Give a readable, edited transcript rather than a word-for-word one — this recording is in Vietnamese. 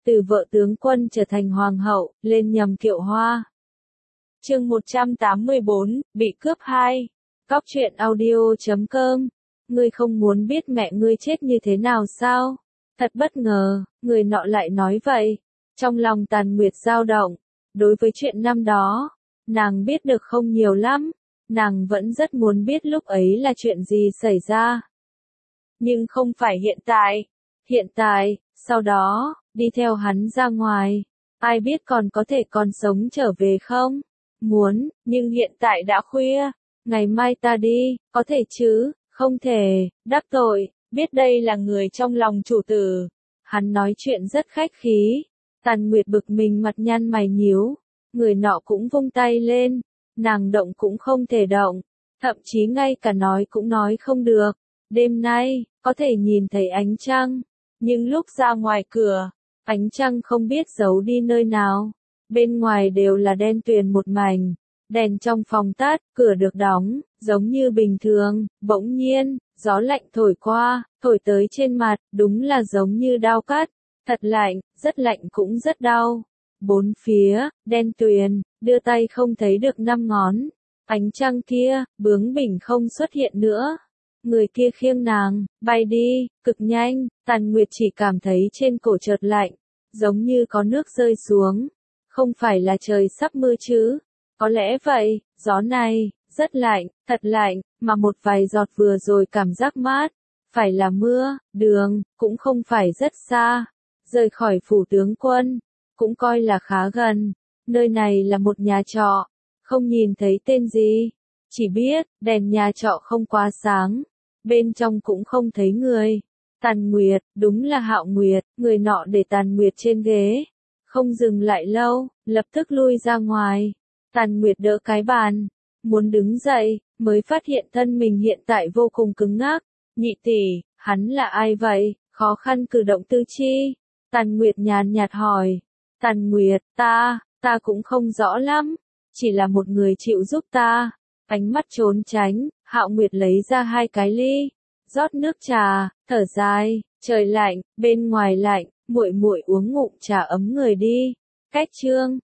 từ vợ tướng quân trở thành hoàng hậu, lên nhầm kiệu hoa. Chương 184, bị cướp 2. Cóc truyện audio.com. Ngươi không muốn biết mẹ ngươi chết như thế nào sao? Thật bất ngờ, người nọ lại nói vậy. Trong lòng Tàn Nguyệt dao động, đối với chuyện năm đó, nàng biết được không nhiều lắm, nàng vẫn rất muốn biết lúc ấy là chuyện gì xảy ra. Nhưng không phải hiện tại, sau đó, đi theo hắn ra ngoài, ai biết còn có thể còn sống trở về không? Muốn, nhưng hiện tại đã khuya, ngày mai ta đi, có thể chứ? Không thể, đắc tội, biết đây là người trong lòng chủ tử. Hắn nói chuyện rất khách khí. Tàn Nguyệt bực mình mặt nhăn mày nhíu, người nọ cũng vung tay lên, nàng động cũng không thể động, thậm chí ngay cả nói cũng nói không được. Đêm nay, có thể nhìn thấy ánh trăng, nhưng lúc ra ngoài cửa, ánh trăng không biết giấu đi nơi nào, bên ngoài đều là đen tuyền một mảnh, đèn trong phòng tắt, cửa được đóng, giống như bình thường, bỗng nhiên, gió lạnh thổi qua, thổi tới trên mặt, đúng là giống như đao cắt. Thật lạnh, rất lạnh cũng rất đau. Bốn phía, đen tuyền, đưa tay không thấy được 5 ngón. Ánh trăng kia, bướng bỉnh không xuất hiện nữa. Người kia khiêng nàng, bay đi, cực nhanh, Tàn Nguyệt chỉ cảm thấy trên cổ chợt lạnh, giống như có nước rơi xuống. Không phải là trời sắp mưa chứ? Có lẽ vậy, gió này, rất lạnh, thật lạnh, mà một vài giọt vừa rồi cảm giác mát. Phải là mưa, đường, cũng không phải rất xa. Rời khỏi phủ tướng quân, cũng coi là khá gần, nơi này là một nhà trọ, không nhìn thấy tên gì, chỉ biết, đèn nhà trọ không quá sáng, bên trong cũng không thấy người. Tàn Nguyệt, đúng là Hạo Nguyệt, người nọ để Tàn Nguyệt trên ghế, không dừng lại lâu, lập tức lui ra ngoài. Tàn Nguyệt đỡ cái bàn, muốn đứng dậy, mới phát hiện thân mình hiện tại vô cùng cứng ngắc. Nhị tỷ, hắn là ai vậy, khó khăn cử động tư chi. Tàn Nguyệt nhàn nhạt hỏi. Tàn Nguyệt, ta cũng không rõ lắm, chỉ là một người chịu giúp ta. Ánh mắt trốn tránh, Hạo Nguyệt lấy ra 2 cái ly, rót nước trà, thở dài, trời lạnh, bên ngoài lạnh, muội muội uống ngụm trà ấm người đi. Cách chương